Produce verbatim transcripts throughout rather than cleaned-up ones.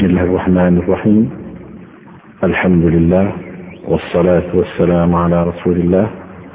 بسم الله الرحمن الرحيم. الحمد لله والصلاة والسلام على رسول الله.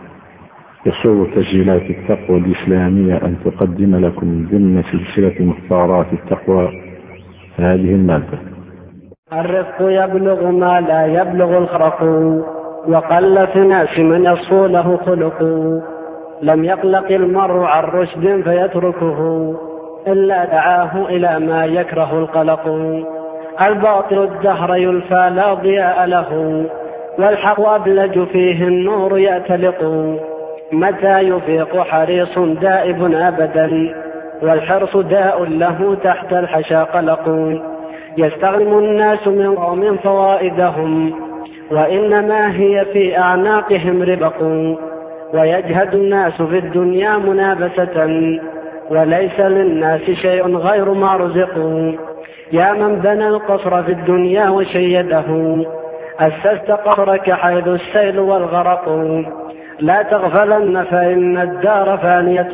يسر تسجيلات التقوى الإسلامية أن تقدم لكم ضمن سلسلة مختارات التقوى هذه المادة. الرفق يبلغ ما لا يبلغ الخرق، وقل في ناس من يصفو له خلق. لم يقلق المرء عن رشد فيتركه، إلا دعاه إلى ما يكره القلق. الباطل الدهر يلفى لا ضياء له، والحق أبلج فيه النور يأتلق. متى يفيق حريص دائب أبدا، والحرص داء له تحت الحشا قلق. يستغنم الناس من قوم فوائدهم، وإنما هي في أعناقهم ربق. ويجهد الناس في الدنيا منابسة، وليس للناس شيء غير ما رزقوا. يا من بنى القصر في الدنيا وشيده، أسست قصرك حيث السيل والغرق. لا تغفلن فإن الدار فانية،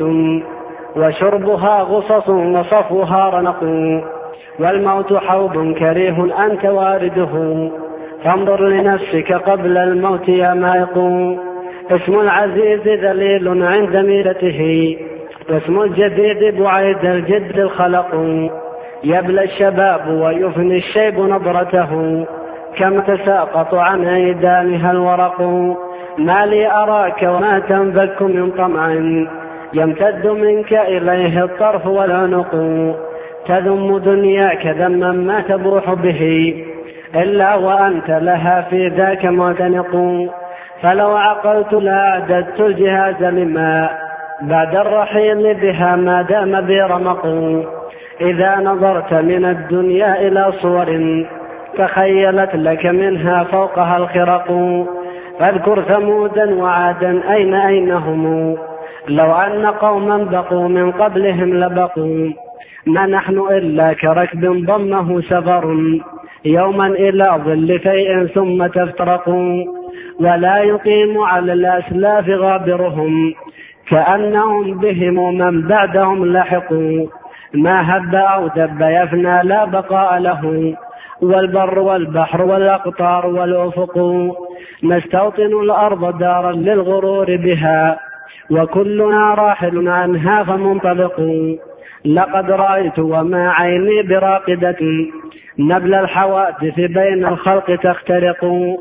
وشربها غصص وصفوها رنق. والموت حوض كريه أنت وارده، فانظر لنفسك قبل الموت يا مائق. اسم العزيز ذليل عند ميرته، واسم الجديد بعيد الجد الخلق. يبلى الشباب ويفني الشيب نظرته، كما تساقط عن عيدانها الورق. ما لي أراك وما تنفك من طمع، يمتد منك إليه الطرف والعنق. تذم دنياك ذما ما تبوح به، إلا وأنت لها في ذاك معتنق. فلو عقلت لأعددت الجهاز لما بعد الرحيل بها ما دام بي رمق. إذا نظرت من الدنيا إلى صور، تخيلت لك منها فوقها الخرق. فاذكر ثمودا وعادا أين أينهم، لو أن قوما بقوا من قبلهم لبقوا. ما نحن إلا كركب ضمه سفر، يوما إلى ظل فيء ثم تفترقوا. ولا يقيم على الأسلاف غابرهم، كأنهم بهم من بعدهم لحقوا. ما هب أو دب يفنى لا بقاء له، والبر والبحر والأقطار والأفق. نستوطن الأرض دارا للغرور بها، وكلنا راحل عنها فمنطلق. لقد رأيت وما عيني براقدة، نبل الحوادث بين الخلق تخترق.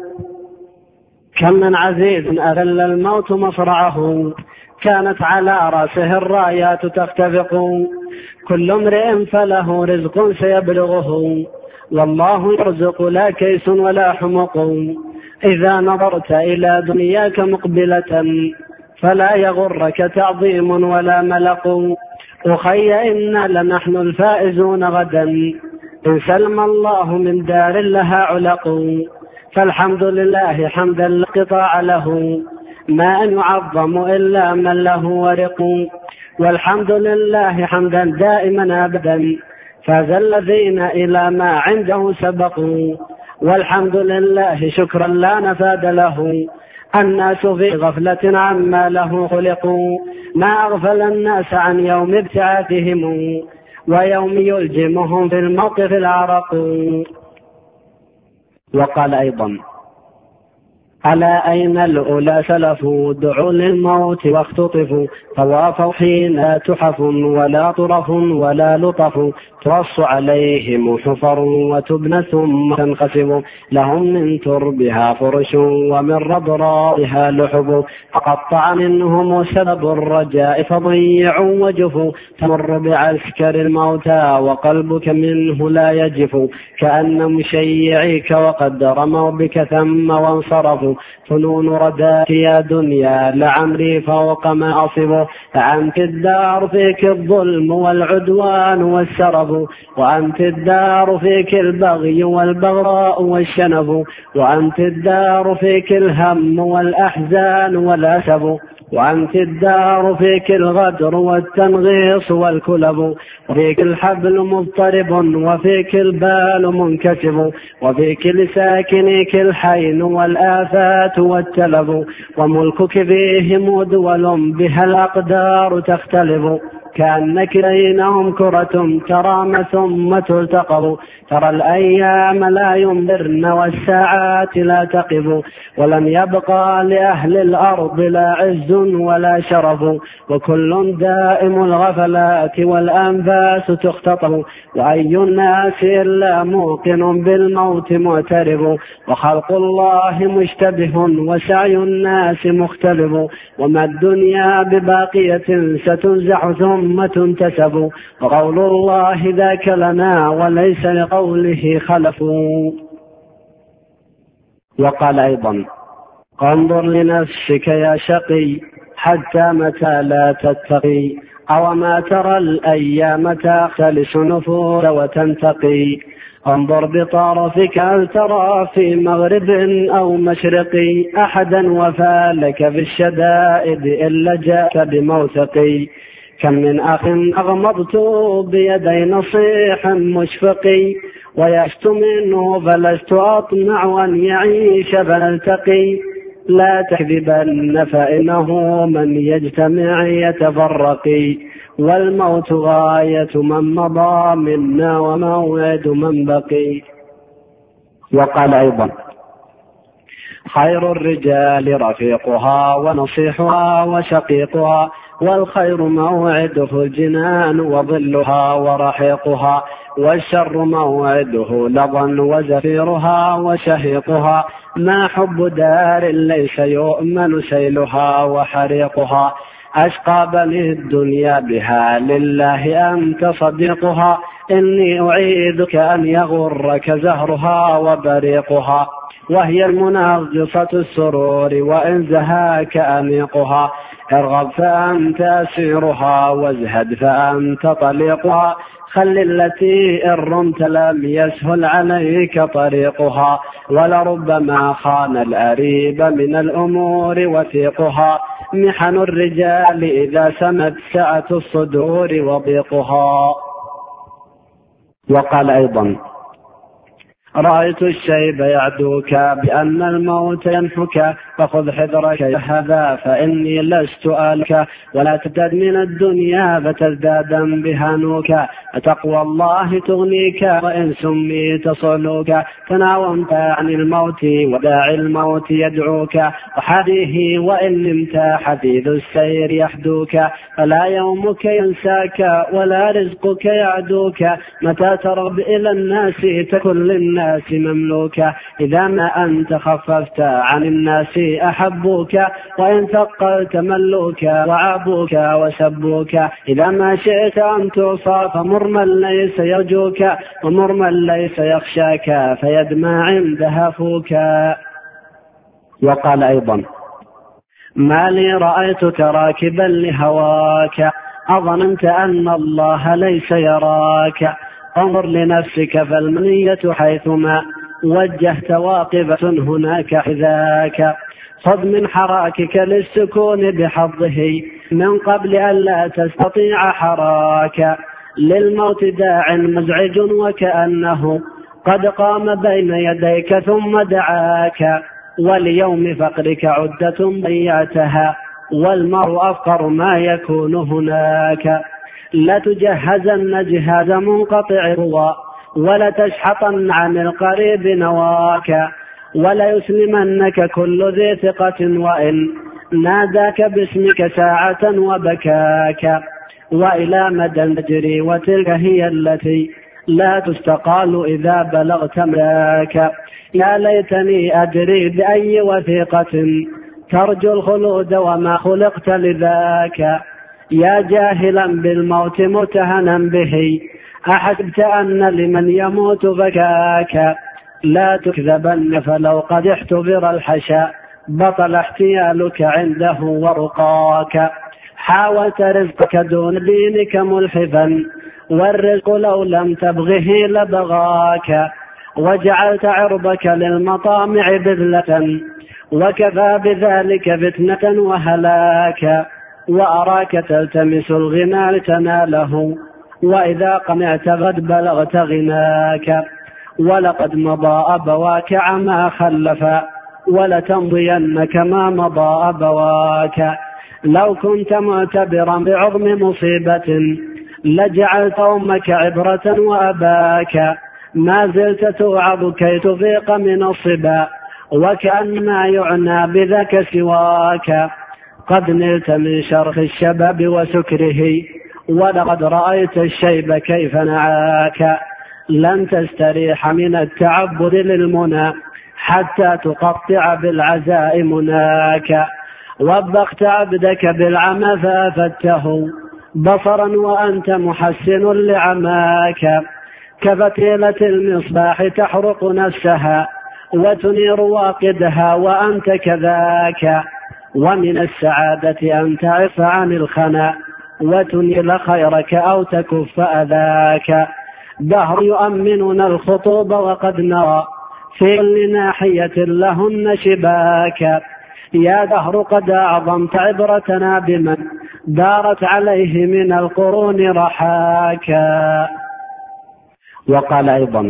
كم من عزيز أذل الموت مصرعه، كانت على رأسه الرايات تختفق. كل امرئ فله رزق سيبلغه، والله يرزق لا كيس ولا حمق. إذا نظرت إلى دنياك مقبلة، فلا يغرك تعظيم ولا ملق. أخي إنا لنحن الفائزون غدا، إن سلم الله من دار لها علق. فالحمد لله حمدا لا انقطاع له، ما أن يعظم إلا من له ورق. والحمد لله حمدا دائما أبدا، فاز الذين إلى ما عنده سبقوا. والحمد لله شكرا لا نفاد له، الناس في غفلة عما له خلقوا. ما أغفل الناس عن يوم ابتعاثهم، ويوم يلجمهم في الموقف العرق. وقال أيضا: ألا أين الأولى سلفوا، دعوا للموت واختطفوا. طوافوا حين تحف ولا طرف ولا لطف، ترص عليهم حفر وتبنى ثم تنخسف. لهم من تربها فرش ومن رضرائها لحب، فقطع منهم سبب الرجاء فضيعوا وجفوا. تمر بعسكر الموتى وقلبك منه لا يجف، كأن مشيعيك وقد رموا بك ثم وانصرفوا. فنون رداك يا دنيا لعمري فوق ما أصبه، أنت الدار فيك الظلم والعدوان والسرف، وأنت الدار فيك البغي والبغراء والشنف، وأنت الدار فيك الهم والأحزان والأسف، وأنت الدار فيك الغدر والتنغيص والكلب، وفيك الحبل مضطرب وفيك البال منكسب، وفيك لساكنيك الحين والآفات والتلب، وملكك فيهم دول بها الأقدار تختلف. كأنك بينهم كرة ترام ثم تلتقط. ترى الأيام لا ينبرن والساعات لا تقف، ولم يبقى لأهل الأرض لا عز ولا شرف، وكل دائم الغفلات والأنفاس تختطف، وأي الناس إلا موقن بالموت معترف، وخلق الله مشتبه وسعي الناس مختلف، وما الدنيا بباقية ستنزع ثم تنتسب، وقول الله ذاك لنا وليس لقوله خلف. وقال أيضا: انظر لنفسك يا شقي حتى متى لا تتقي، أو ما ترى الأيام تختلس نفور وتنتقي، انظر بطرفك هل ترى في مغرب أو مشرق أحدا وفالك في الشدائد إلا جاءك بموثقي، كم من أخ أغمضت بيدي نصيح مشفقي، ويأست منه فلست أطمع أن يعيش فنلتقي، لا تكذبن فإنه من يجتمع يتفرق، والموت غاية من مضى منا وموعد من بقي. وقال أيضا: خير الرجال رفيقها ونصيحها وشقيقها، والخير موعده الجنان وظلها ورحيقها، والشر موعده لظى وزفيرها وشهيقها، ما حب دار ليس يؤمن سيلها وحريقها، أشقى بني الدنيا بها لله أنت صديقها، إني أعيدك أن يغرك زهرها وبريقها، وهي المنغصة السرور وإن زهاك أنيقها، ارغب فأنت أسيرها وازهد فأنت طليقها، خل التي إن رمت لم يسهل عليك طريقها، ولربما خان الأريب من الأمور وثيقها، محن الرجال إذا سمت سعة الصدور وضيقها. وقال أيضا: رأيت الشيب يعدوك بأن الموت ينحك، فخذ حذرك يا هذا فإني لست آلك، ولا تزداد من الدنيا فتزدادا بهانوك، فتقوى الله تغنيك وإن سميت صعلوك، تناومت عن الموت وداعي الموت يدعوك، وحديه وإن نمت حديث السير يحدوك، فلا يومك ينساك ولا رزقك يعدوك، متى ترغب إلى الناس تكن للناس مملوكا، إذا ما أنت خففت عن الناس أحبوك، وإن ثقلت ملوك وعابوك وسبوك، إذا ما شئت أن توصى فمر من ليس يرجوك، ومر من ليس يخشاك فيدمى عند هفوك. وقال أيضا: ما لي رأيتك راكبا لهواك، أظننت أن الله ليس يراك، انظر لنفسك فالمنية حيثما وجهت واقفة هناك حذاك، خذ من حراكك للسكون بحظه من قبل أن لا تستطيع حراك، للموت داع مزعج وكأنه قد قام بين يديك ثم دعاك، وليوم فقرك عدة ضيعتها، والمرء أفقر ما يكون هناك، لا تجهزن جهاز منقطع الرضا، ولا تشحطن عن القريب نواك، ولا يسلمنك كل ذي ثقة وإن ناداك باسمك ساعة وبكاك، وإلى مدى تجري وتلك هي التي لا تستقال إذا بلغت ملاك، يا ليتني أدري بأي وثيقة ترجو الخلود وما خلقت لذاك، يا جاهلا بالموت متهنا به أحسبت أن لمن يموت بكاك، لا تكذبن فلو قد احتضر الحشا بطل احتيالك عنده ورقاك، حاولت رزقك دون دينك ملحفا، والرزق لو لم تبغه لبغاك، وجعلت عرضك للمطامع بذلة، وكفى بذلك فتنة وهلاك، وأراك تلتمس الغنى لتناله، وإذا قمعت قد بلغت غناك، ولقد مضى أبواك عما خلفا، ولتمضين كما مضى أبواك، لو كنت معتبرا بعظم مصيبة لجعلت أمك عبرة وأباك، ما زلت توعظ كي تفيق من الصبا، وكأن ما يعنى بذاك سواك. قد نلت من شرخ الشباب وسكره، ولقد رأيت الشيب كيف نعاك. لن تستريح من التعبد للمنى حتى تقطع بالعزاء مناك. وبخت عبدك بالعمى فأفدته بصرا وأنت محسن لعماك. كفتيلة المصباح تحرق نفسها وتنير واقدها وأنت كذاك. ومن السعادة أن تعف عن الخنا وتنيل خيرك أو تكف أذاك. دهر يؤمننا الخطوب وقد نرى في كل ناحية لهن شباك. يا دهر قد أعظمت عبرتنا بمن دارت عليه من القرون رحاكا. وقال أيضا: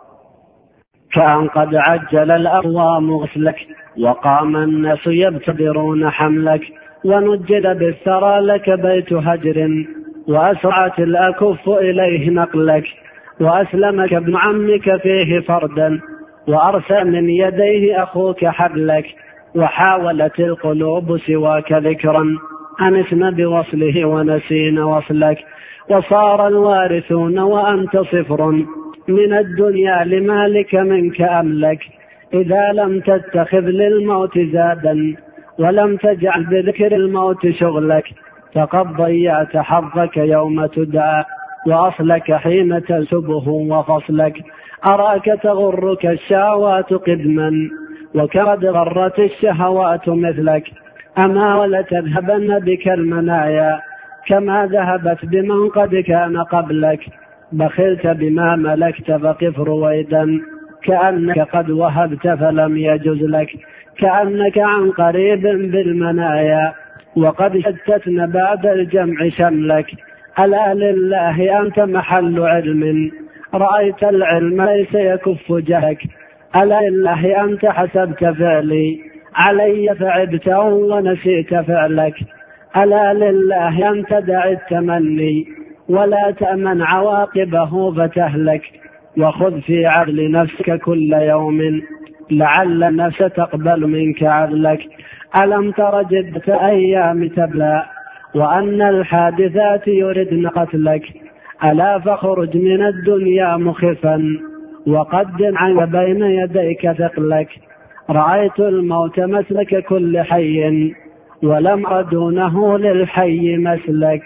كأن قد عجل الأقوام غسلك وقام الناس يبتدرون حملك. ونجد بالثرى لك بيت هجر وأسرعت الأكف إليه نقلك. وأسلمك ابن عمك فيه فردا وأرسى من يديه أخوك حبلك. وحاولت القلوب سواك ذكرا أنسن بوصله ونسين وصلك. وصار الوارثون وأنت صفر من الدنيا لمالك منك أملك. إذا لم تتخذ للموت زادا ولم تجعل بذكر الموت شغلك فقد ضيعت حظك يوم تدعى وأصلك حين تنسبه وفصلك. أراك تغرك الشهوات قدما وكرد غرت الشهوات مثلك. أما ولتذهبن بك المنايا كما ذهبت بمن قد كان قبلك. بخلت بما ملكت فقف رويدا كأنك قد وهبت فلم يجز لك. كأنك عن قريب بالمنايا وقد شتتن بعد الجمع شملك. ألا لله أنت محل علم رأيت العلم ليس يكف جهك. ألا لله أنت حسبت فعلي علي فعبته ونسيت فعلك. ألا لله أنت دع التمني ولا تأمن عواقبه فتهلك. وخذ في عدل نفسك كل يوم لعل النفس تقبل منك عدلك. ألم تر جدة أيام تبلى وأن الحادثات يردن قتلك. ألا فخرج من الدنيا مخفا وقدم عنك بين يديك ثقلك. رأيت الموت مسلك كل حي ولم أدونه للحي مسلك.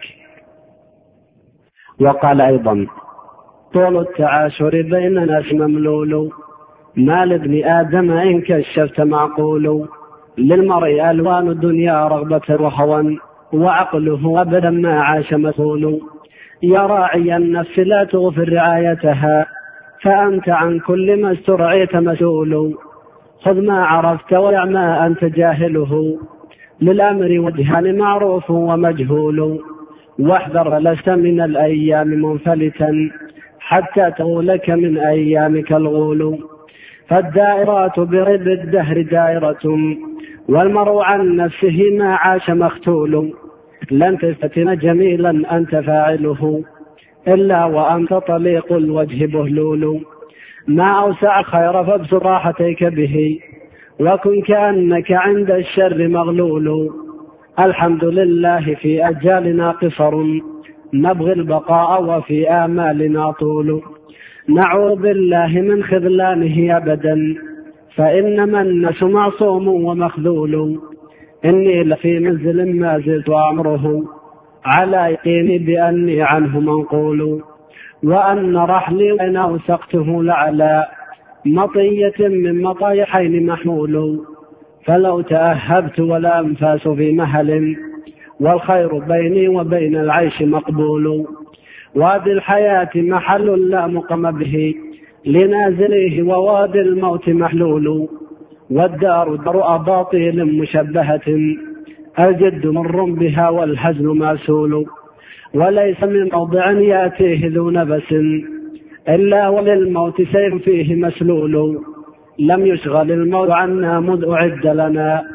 وقال أيضا: طول التعاشر بين الناس مملول ما لابن آدم إن كشفت معقول. للمرء ألوان الدنيا رغبة وهوى وعقله أبدا ما عاش مسؤول. يا راعي النفس لا تغفر رعايتها فأنت عن كل ما استرعيت مسؤول. خذ ما عرفت ودع ما أنت جاهله للأمر وجهان معروف ومجهول. واحذر لست من الأيام منفلتا حتى تغولك من أيامك الغول. فالدائرات برب الدهر دائرة والمرء عن نفسه ما عاش مختول. لن تفتن جميلا أنت فاعله إلا وأنت طليق الوجه بهلول. ما أوسع خير فابسط راحتيك به وكن كأنك عند الشر مغلول. الحمد لله في أجالنا قصر نبغي البقاء وفي آمالنا طول. نعوذ بالله من خذلانه أبدا فإنما الناس معصوم ومخذول. إني لفي منزل ما زلت أمره على يقيني بأني عنه منقول. وأن رحلي وإن أوسقته لعلى مطية من مطايحين محمول. فلو تأهبت ولا أنفاس في مهل والخير بيني وبين العيش مقبول. وادي الحياة محل لا مقام به لنازله ووادي الموت محلول. والدار دار أباطيل مشبهة الجد مر بها والهزل ماسول. وليس من موضع يأتيه ذو نبس إلا وللموت سيف فيه مسلول. لم يشغل الموت عنا مذ أعد لنا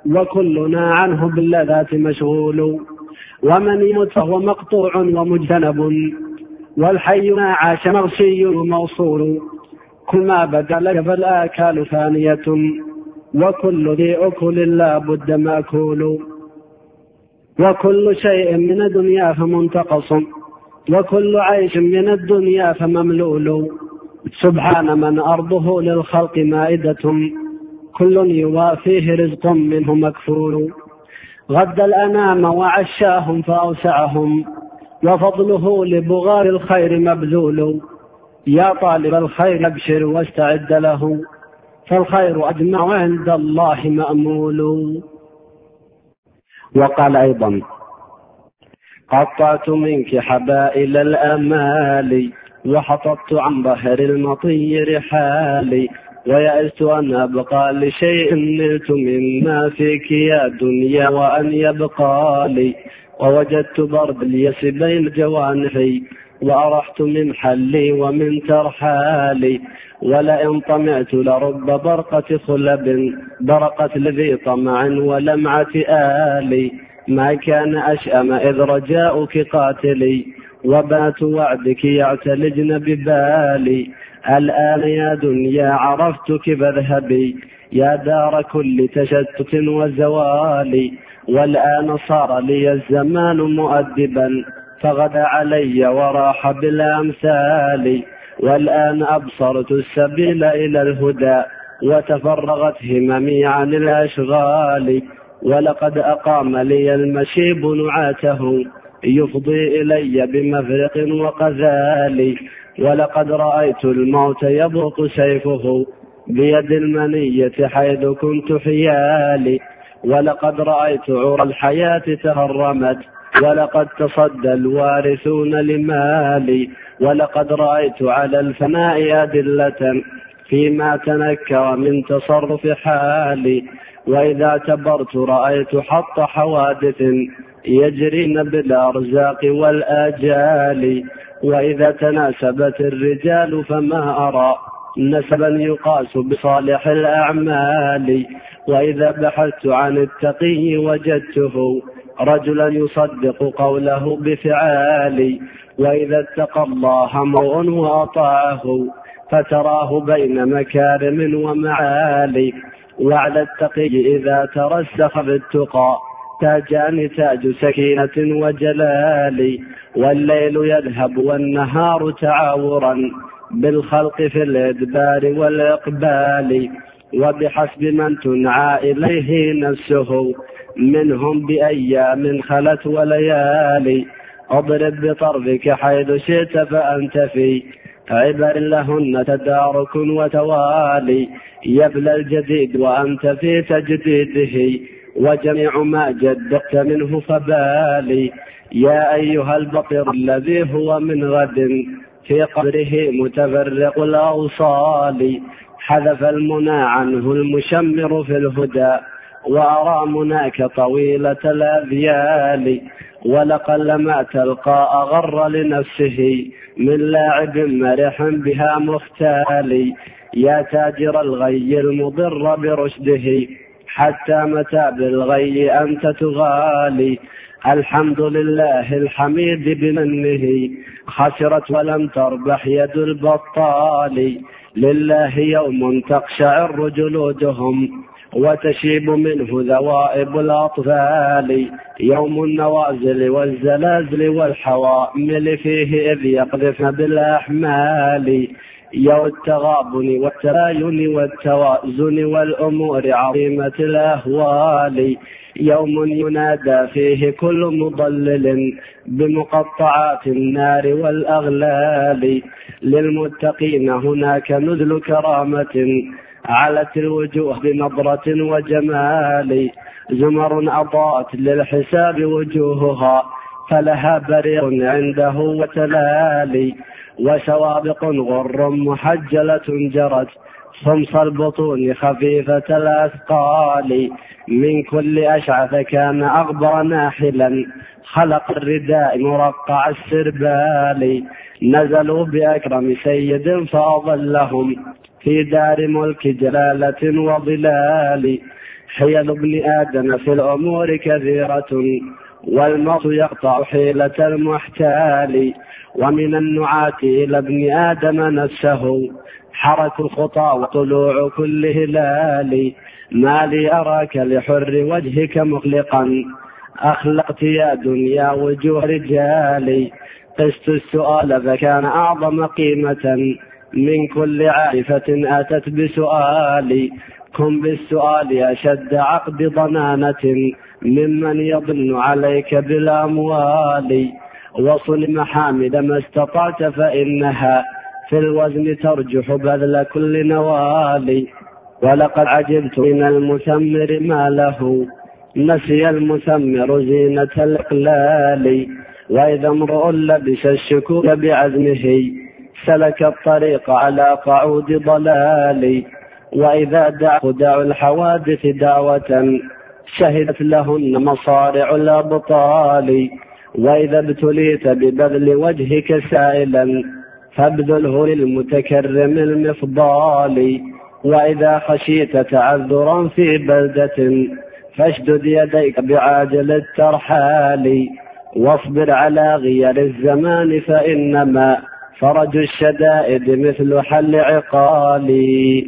وكلنا عنه باللذات مشغول. ومن يمت فهو مقطوع ومجتنب، والحي ما عاش مغشي وموصول. كل ما بدا لك فالآكال ثانية، وكل ذي أكل لا بد مأكول. وكل شيء من الدنيا فمنتقص، وكل عيش من الدنيا فمملول. سبحان من أرضه للخلق مائدة، كل يوافيه رزق منه مكفول. غد الأنام وعشاهم فأوسعهم، وفضله لبغار الخير مبذول. يا طالب الخير أبشر واستعد له، فالخير أجمع عند الله مأمول. وقال أيضا: قطعت منك حبائل الأمال، وحطبت عن ظهر المطي رحالي، ويأست أن أبقى لشيء نلت مما فيك يا دنيا وأن يبقى لي. ووجدت برد اليس بين جوانحي، وأرحت من حلي ومن ترحالي. ولئن طمعت لرب برقة خلب، برقت لذي طمع ولمعة آلي. ما كان أشأم إذ رجاؤك قاتلي، وبات وعدك يعتلجن ببالي. الآن يا دنيا عرفتك فاذهبي، يا دار كل تشتت وزوالي. والآن صار لي الزمان مؤدبا، فغدا علي وراح بالأمثال. والآن أبصرت السبيل إلى الهدى، وتفرغت هممي عن الأشغال. ولقد أقام لي المشيب نعاته، يفضي إلي بمفرق وقذال. ولقد رأيت الموت يبرق سيفه بيد المنية حيث كنت حيالي. ولقد رأيت عرى الحياة تهرمت، ولقد تصدى الوارثون لمالي. ولقد رأيت على الفناء أدلة فيما تنكر من تصرف حالي. وإذا اعتبرت رأيت حط حوادث يجرين بالأرزاق والآجال. وإذا تناسبت الرجال فما أرى نسبا يقاس بصالح الأعمال. وإذا بحثت عن التقي وجدته رجلا يصدق قوله بفعال. وإذا اتقى الله امرؤ وأطاعه، فتراه بين مكارم ومعالي. وعلى التقي إذا ترسخ بالتقى تاجان تاج سكينة وجلال. والليل يذهب والنهار تعاورا بالخلق في الإدبار والإقبال. وبحسب من تنعى إليه نفسه منهم بأيام خلت وليالي. اضرب بطرفك حيث شئت فأنت في عبر لهن تدارك وتوالي. يبلى الجديد وأنت في تجديده، وجميع ما جدت منه فبالي. يا أيها البطر الذي هو من غد في قبره متفرق الأوصال. حذف المنى عنه المشمر في الهدى، وأرى مناك طويلة الأذيال. ولقلما تلقى أغر لنفسه من لاعب مرح بها مختال. يا تاجر الغي المضر برشده، حتى متى بالغي أنت تغالي. الحمد لله الحميد بمنه، خسرت ولم تربح يد البطال. لله يوم تقشعر جلودهم، وتشيب منه ذوائب الأطفال. يوم النوازل والزلازل والحوامل فيه إذ يقذفن بالأحمال. يوم التغابن والتباين والتوازن والأمور عظيمة الأهوال. يوم ينادى فيه كل مضلل بمقطعات النار والأغلال. للمتقين هناك نزل كرامة، علت الوجوه بنظرة وجمال. زمر أضاءت للحساب وجوهها، فلها بريق عنده وتلالي. وسوابق غر محجلة جرت خمص البطون خفيفة الأثقال من كل أشعث كان أغبر ناحلا خلق الرداء مرقع السربال نزلوا بأكرم سيد فأظلهم في دار ملك جلالة وظلال حيل ابن آدم في الأمور كثيرة والموت يقطع حيلة المحتال ومن النعاة إلى ابن آدم نفسه حرك الخطى وطلوع كل هلال ما لي أراك لحر وجهك مخلقا أخلقت يا دنيا وجوه رجالي قست السؤال فكان أعظم قيمة من كل عارفة أتت بسؤالي كن بالسؤال أشد عقد ضنانة ممن يظن عليك بالأموال وصل محامد ما استطعت فإنها في الوزن ترجح بذل كل نوال ولقد عجبت من المثمر ما له نسي المثمر زينة الإقلال وإذا امرؤ لبس الشكوك بعزمه سلك الطريق على قعود ضلال وإذا دع خدع الحوادث دعوة شهدت لهن مصارع الأبطال وإذا ابتليت ببذل وجهك سائلا فابذله للمتكرم المفضال وإذا خشيت تعذرا في بلدة فاشدد يديك بعاجل الترحال واصبر على غير الزمان فإنما فرج الشدائد مثل حل عقالي.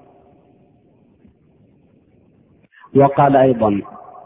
وقال أيضا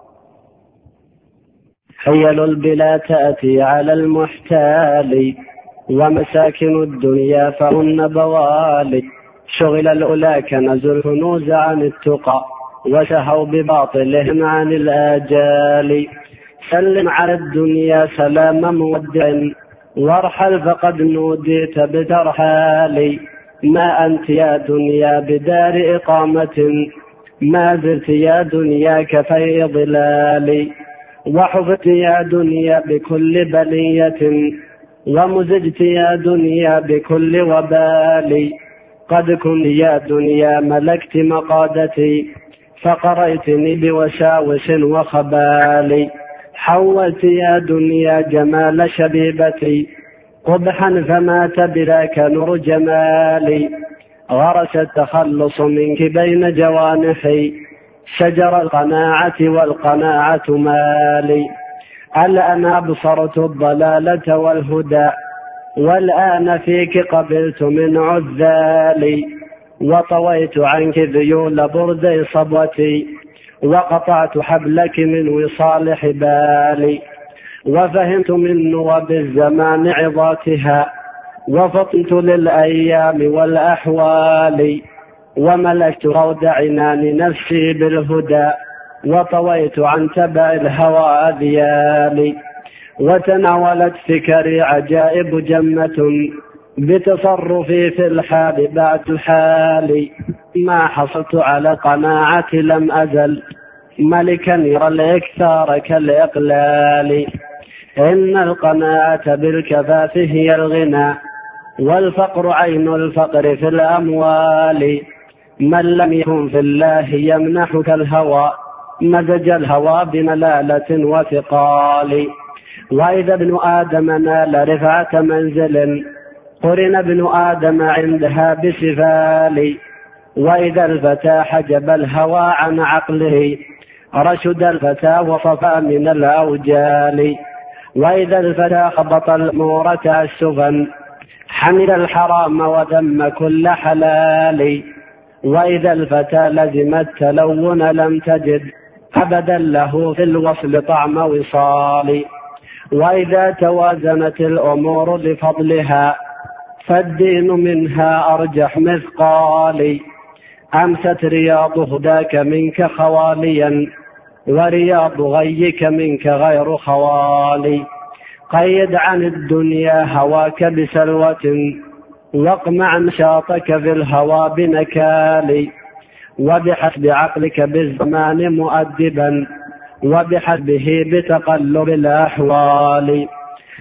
حيل البلا تأتي على المحتال ومساكن الدنيا فهن بوالي شغل الأولى كنزوا الكنوز عن التقى وسهوا بباطلهم عن الآجال سلم على الدنيا سلام مودع وارحل فقد نوديت بترحال ما أنت يا دنيا بدار إقامة ما زلت يا دنيا كفي ظلال وحفظت يا دنيا بكل بلية ومزجت يا دنيا بكل وبال قد كنت يا دنيا ملكت مقادتي فقريتني بوساوس وخبال حولت يا دنيا جمال شبيبتي قبحا فما تدراك نور جمالي غرس التخلص منك بين جوانحي شجر القناعة والقناعة مالي الآن أبصرت الضلالة والهدى والآن فيك قبلت من عذالي وطويت عنك ذيول بردي صبوتي وقطعت حبلك من وصال حبالي وفهمت من نوب الزمان عظاتها وفطنت للأيام والأحوال وملكت رود عنان نفسي بالهدى وطويت عن تبع الهوى أذيالي وتناولت فكري عجائب جمة بتصرفي في الحال بعد الحال ما حصلت على قناعة لم أزل ملكا يرى الإكثار كالإقلال إن القناعة بالكفاف هي الغنى والفقر عين الفقر في الأموال من لم يكن في الله يمنحك الهوى مزج الهوى بملالة وثقال وإذا ابن آدم نال رفعة منزل قرن ابن آدم عندها بسفال وإذا الفتى حجب الهوى عن عقله رشد الفتى وصفى من الأوجال وإذا الفتى خبط الأمور تأسفا حمل الحرام وذم كل حلال وإذا الفتى لزم التلون لم تجد أبدا له في الوصل طعم وصال وإذا توازنت الأمور لفضلها فالدين منها أرجح مثقال أمست رياض هداك منك خواليا ورياض غيك منك غير خوالي قيد عن الدنيا هواك بسلوة واقمع نشاطك في الهوى بنكال وبحسب عقلك بالزمان مؤدبا وبحسبه بتقلب الأحوال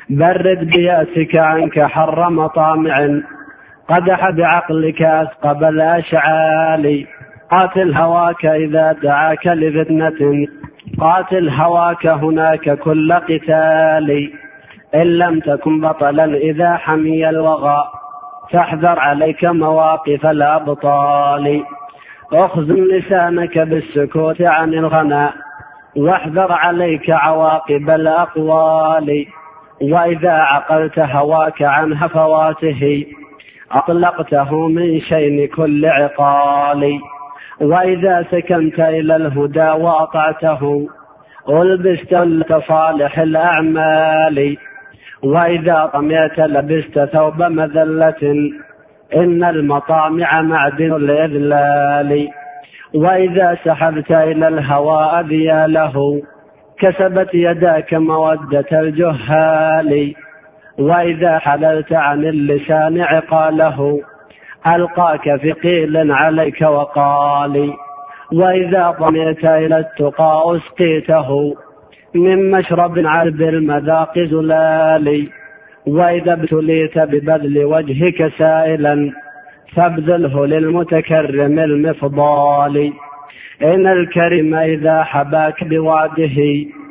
برد بيأسك عنك حر مطامع، قدح بعقلك أثقب الأشعال. قاتل هواك إذا دعاك لفتنة، قاتل هواك هناك كل قتال. إن لم تكن بطلا إذا حمي الوغى، فاحذر عليك مواقف الأبطال. اخزن لسانك بالسكوت عن الغناء، واحذر عليك عواقب الأقوال. وإذا عقلت هواك عن هفواته، أطلقته من شين كل عقال. وإذا سكنت إلى الهدى وأطعته، ألبست لصالح الأعمال. وإذا طمعت لبست ثوب مذلة، إن المطامع معدن الإذلال. وإذا سحبت إلى الهوى أذياله، كسبت يداك مودة الجهال. وإذا حللت عن اللسان عقاله، ألقاك في قيل عليك وقال. وإذا طمعت إلى التقى أسقيته، من مشرب عذب المذاق زلال. وإذا ابتليت ببذل وجهك سائلا، فابذله للمتكرم المفضال. إن الكريم إذا حباك بوعده،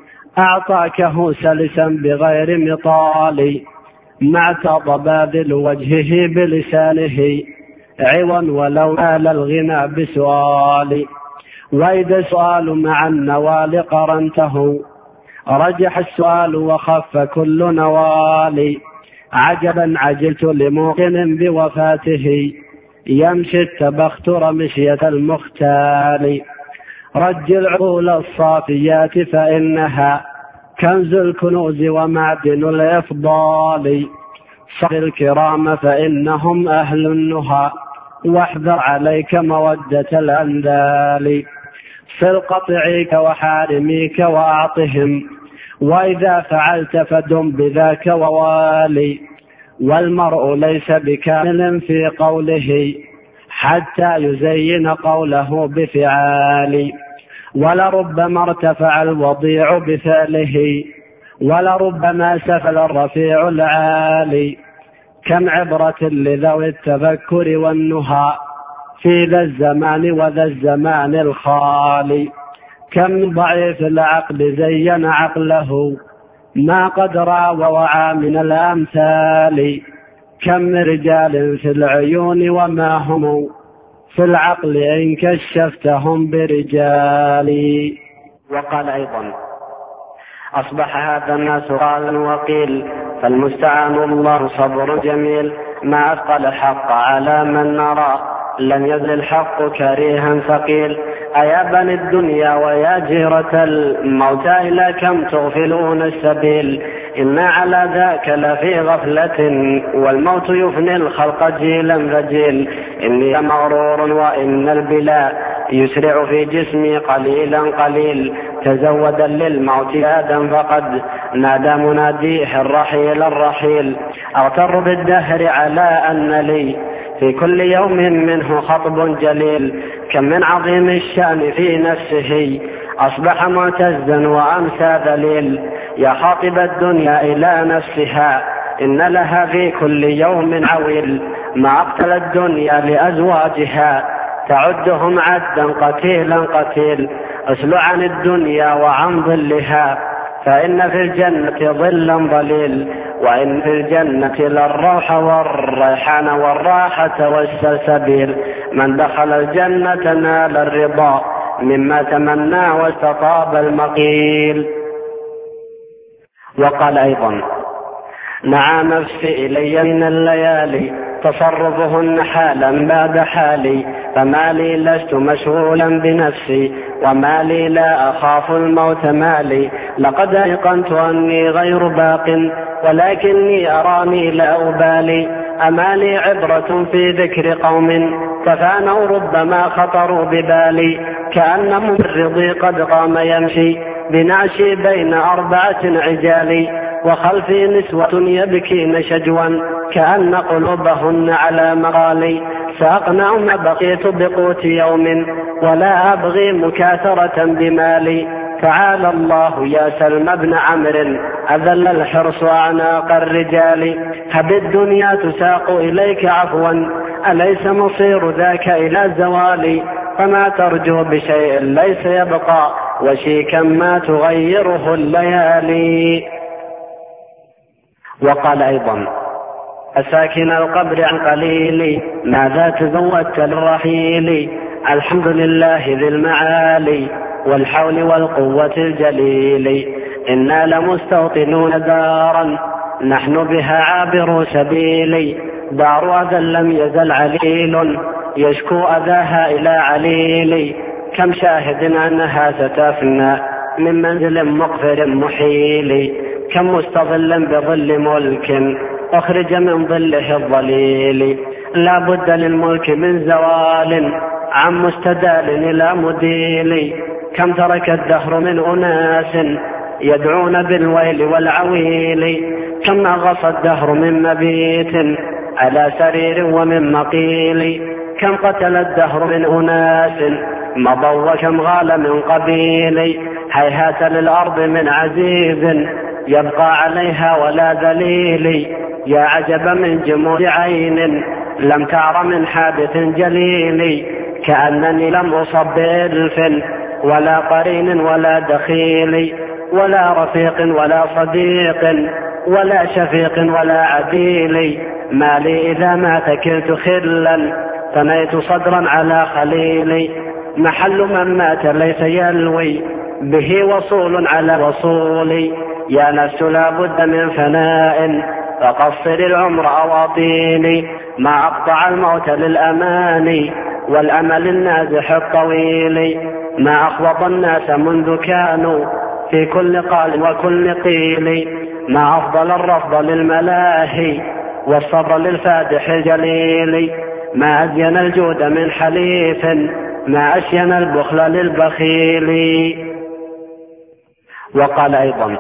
أعطاكه سلسا بغير مطال. ما اعتض باذل وجهه بلسانه، عوى ولو آل الغنى بسؤال. وإذا السؤال مع النوال قرنته، رجح السؤال وخف كل نوال. عجبا عجلت لموقن بوفاته، يمشي التبختر مشية المختال. رج العقول الصافيات فإنها كنز الكنوز ومعدن الإفضال. صح الكرام فإنهم أهل النهى، واحذر عليك مودة الأنذال. صل قطعيك وحارميك وأعطهم، وإذا فعلت فدم بذاك ووالي. والمرء ليس بكامل في قوله، حتى يزين قوله بفعال. ولربما ارتفع الوضيع بفعله، ولربما سفل الرفيع العالي. كم عبرة لذوي التفكر والنهى، في ذا الزمان وذا الزمان الخالي. كم ضعيف العقل زين عقله، ما قد رأى ووعى من الأمثال. كم رجال في العيون وما هم في العقل إن كشفتهم برجال. وقال أيضا: أصبح هذا الناس قال وقيل، فالمستعان الله صبر جميل. ما أثقل الحق على من نرى، لم يزل الحق كريها ثقيل. أيا بني الدنيا ويا جيرة الموتى، إلى كم تغفلون السبيل. إنا على ذاك لفي غفلة، والموت يفني الخلق جيلا فجيل. إني مغرور وإن البلاء يسرع في جسمي قليلا قليل. تزودا للموت آدم فقد نادى مناديه الرحيل الرحيل. أغتر بالدهر على أن لي في كل يوم منه خطب جليل. كم من عظيم الشأن في نفسه، أصبح معتزا وأمسى ذليل. يا خاطب الدنيا إلى نفسها، إن لها في كل يوم عويل. ما أقتل الدنيا لأزواجها، تعدهم عدا قتيلا قتيل. أسل عن الدنيا وعن ظلها، فإن في الجنة ظلا ظليل. وإن في الجنة للروح والريحان والراحة والسلسبيل. من دخل الجنة نال الرضا مما تمنى واستطاب المقيل. وقال أيضا: نعى نفسي إلي من الليالي، تصرفهن حالا بعد حالي. فما لي لست مشغولا بنفسي، وما لي لا أخاف الموت مالي. لقد أيقنت أني غير باق، ولكني أراني لا أبالي. أما لي عبرة في ذكر قوم تفانوا ربما خطروا ببالي. كأن ممرضي قد قام يمشي بنعشي بين أربعة عجال. وخلفي نسوة يبكين شجوا، كأن قلوبهن على مقالي. سأقنع ما بقيت بقوت يوم، ولا أبغي مكاثرة بمالي. تعالى الله يا سلم بن عمرو أذل الحرص أعناق الرجال. هب الدنيا تساق إليك عفوا أليس مصير ذاك إلى الزوال. فما ترجو بشيء ليس يبقى وشيكا ما تغيره الليالي. وقال أيضا أساكن القبر عن قليل ماذا تزودت للرحيل. الحمد لله ذي المعالي والحول والقوة الجليل. إنا لمستوطنون دارا نحن بها عابر سبيل. دار أذى لم يزل عليل يشكو أذاها إلى عليل. كم شاهد أنها ستفنى من منزل مقفر محيل. كم مستظل بظل ملك أخرج من ظله الظليل. لا بد للملك من زوال عن مستدال إلى مديل. كم ترك الدهر من أناس يدعون بالويل والعويل. كم أغص الدهر من مبيت على سرير ومن مقيل. كم قتل الدهر من أناس مضوا وكم غال من قبيل. هيهات للأرض من عزيز يبقى عليها ولا ذليل. يا عجب من جمود عين لم تعر من حادث جليل. كأنني لم أصب بإلف ولا قرين ولا دخيل ولا رفيق ولا صديق ولا شفيق ولا عديل. ما لي إذا ما تكلت خلا ثنيت صدرا على خليلي. محل من مات ليس يلوي به وصول على وصولي. يا نفس لا بد من فناء فقصر العمر أواطيني. ما أقطع الموت للأمان والأمل النازح الطويل. ما أخبط الناس منذ كانوا في كل قال وكل قيل. ما أفضل الرفض للملاهي والصبر للفادح الجليل. ما أزين الجود من حليف ما أشين البخل للبخيل. وقال أيضا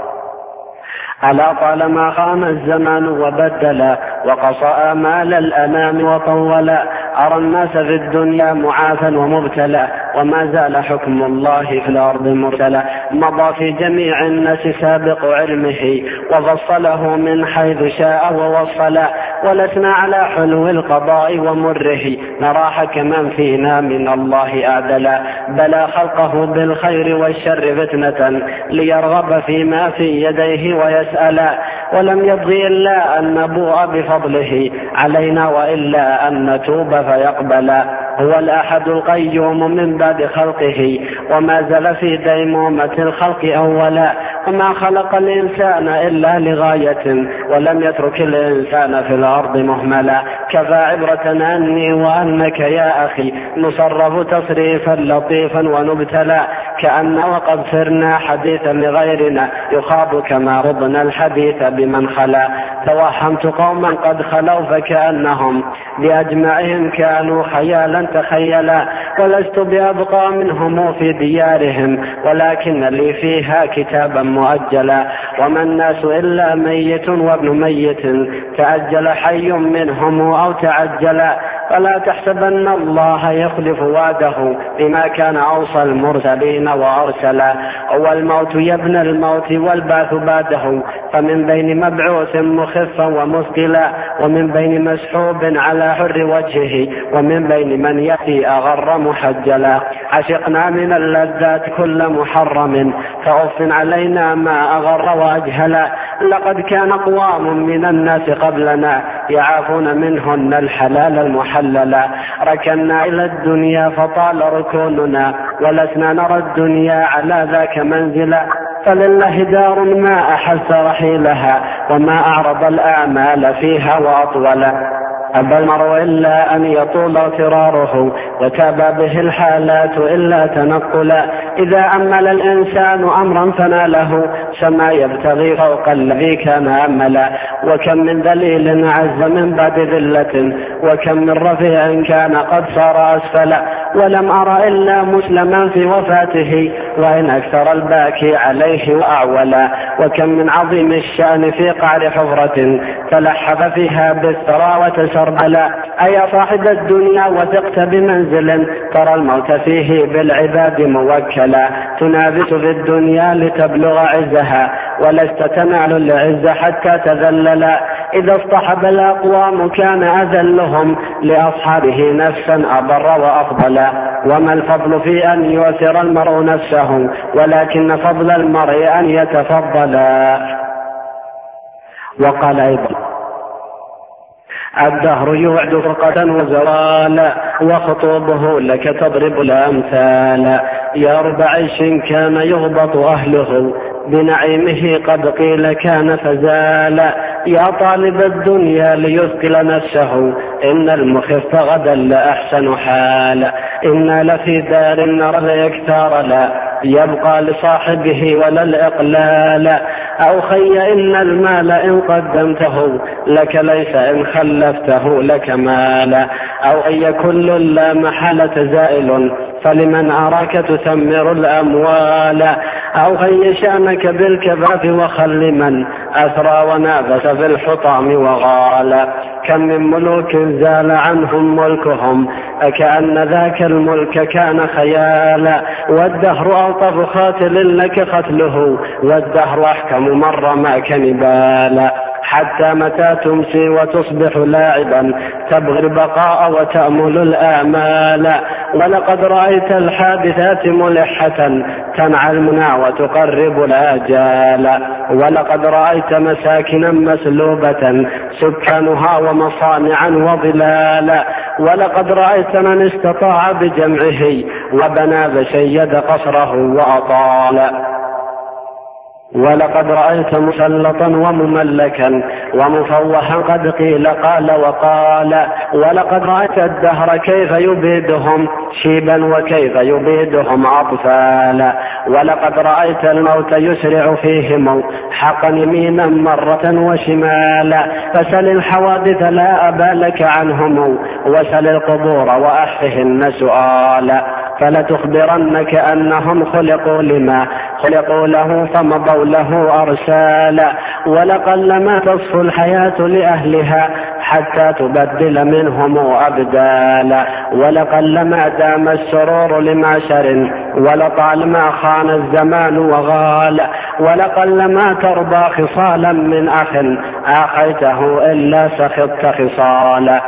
ألا طالما خان الزمان وبدل وقصى آمال الأنام وطولا. أرى الناس في الدنيا معافى ومبتلى وما زال حكم الله في الأرض مرسلا. مضى في جميع الناس سابق علمه وفصله من حيث شاء ووصلا. ولسنا على حلو القضاء ومره نرى حكما فينا من الله أعدلا. بلى خلقه بالخير والشر فتنة ليرغب فيما في يديه ويسألا. ولم يبغي إلا أن نبوء بفضله علينا وإلا أن نتوب فيقبلا. هو الأحد القيوم من بعد خلقه وما زال في ديمومة الخلق أولا. وما خلق الإنسان إلا لغاية ولم يترك الإنسان في الأرض مهملا. كفى عبرة أني وأنك يا أخي نصرف تصريفا لطيفا ونبتلى. كأن وقد صرنا حديثا لغيرنا يخاض كما رضنا الحديث بمن خلا. توهمت قوما قد خلوا فكأنهم بأجمعهم كانوا خيالا تخيلا. ولست بأبقى منهم في ديارهم ولكن لي فيها كتابا مؤجلا. وما الناس إلا ميت وابن ميت تأجل حي منهم أو تعجلا. فلا تحسبن الله يخلف وعده بما كان أوصى المرسلين وأرسلا. هو الموت يبن الموت والبعث بعده فمن بين مبعوث مخفا ومثقلا ومن بين مسحوب على حر وجهه ومن بين من يأتي أغر محجلا. عشقنا من اللذات كل محرم فأف علينا ما أغر وأجهلا. لقد كان أقوام من الناس قبلنا يعافون منهن الحلال المحللا. ركنا إلى الدنيا فطال ركوننا ولسنا نرى الدنيا على ذاك منزلا. فلله دار ما أحس رحيلها وما أعرض الأعمال فيها وأطولا. أبى المرء إلا أن يطول اغتراره وتابى به الحالات إلا تنقلا. إذا أمل الإنسان أمرا فناله سما يبتغي فوق الذي كان أملا. وكم من ذليل عز من بعد ذلة وكم من رفيع كان قد صار أسفلا. ولم أرى إلا مسلما في وفاته وإن أكثر الباكي عليه وأعولا. وكم من عظيم الشأن في قعر حفرة تلحف فيها بالثرى وتسرلا. كربلاء. أي صاحب الدنيا وثقت بمنزل ترى الموت فيه بالعباد موكلا. تنافس في الدنيا لتبلغ عزها ولست تنال العز حتى تذللا. إذا اصطحب الأقوام كان أذلهم لأصحابه نفسا أبر وأفضلا. وما الفضل في أن يؤثر المرء نفسه ولكن فضل المرء أن يتفضلا. وقال أيضا الدهر يوعد فرقة وزوالا وخطوبه لك تضرب الأمثال. يا رب عيش كان يغبط أهله بنعيمه قد قيل كان فزالا. يا طالب الدنيا ليثقل نفسه إن المخف غدا لأحسن حالا. إنا لفي دار نرى الإكثار لا يبقى لصاحبه ولا الإقلال. أو خي إن المال إن قدمته لك ليس إن خلفته لك مالا. أو أي كل لا محالة زائل فلمن أراك تثمر الأموال. أو هي شأنك بالكباف وخل من أثرى ونافس في الحطام وغال. كم من ملوك زال عنهم ملكهم أكأن ذاك الملك كان خيالا. والدهر ألطف خاتل لك قتله والدهر أحكم من رماك نبالا. حتى متى تمسي وتصبح لاعبا تبغي البقاء وتأمل الآمال. ولقد رأيت الحادثات ملحة تنعى المنى وتقرب الآجال. ولقد رأيت مساكنا مسلوبة سكانها ومصانعا وظلالا. ولقد رأيت من استطاع بجمعه وبنى بشيد قصره وأطال. ولقد رأيت مسلطا ومملكا ومفوحا قد قيل قال وقال. ولقد رأيت الدهر كيف يبيدهم شيبا وكيف يبيدهم أطفالا. ولقد رأيت الموت يسرع فيهم حقا يمينا مرة وشمالا. فسل الحوادث لا أبا لك عنهم وسل القبور وأحفهن سؤالا. فلتخبرنك أنهم خلقوا لما خلقوا له فمضوا له أرسالا. ولقلما تصفو الحياة لأهلها حتى تبدل منهم أبدالا. ولقلما دام السرور لمعشر ولطالما خان الزمان وغال. ولقلما ترضى خصالا من أخ آخيته إلا سخطت خصالا.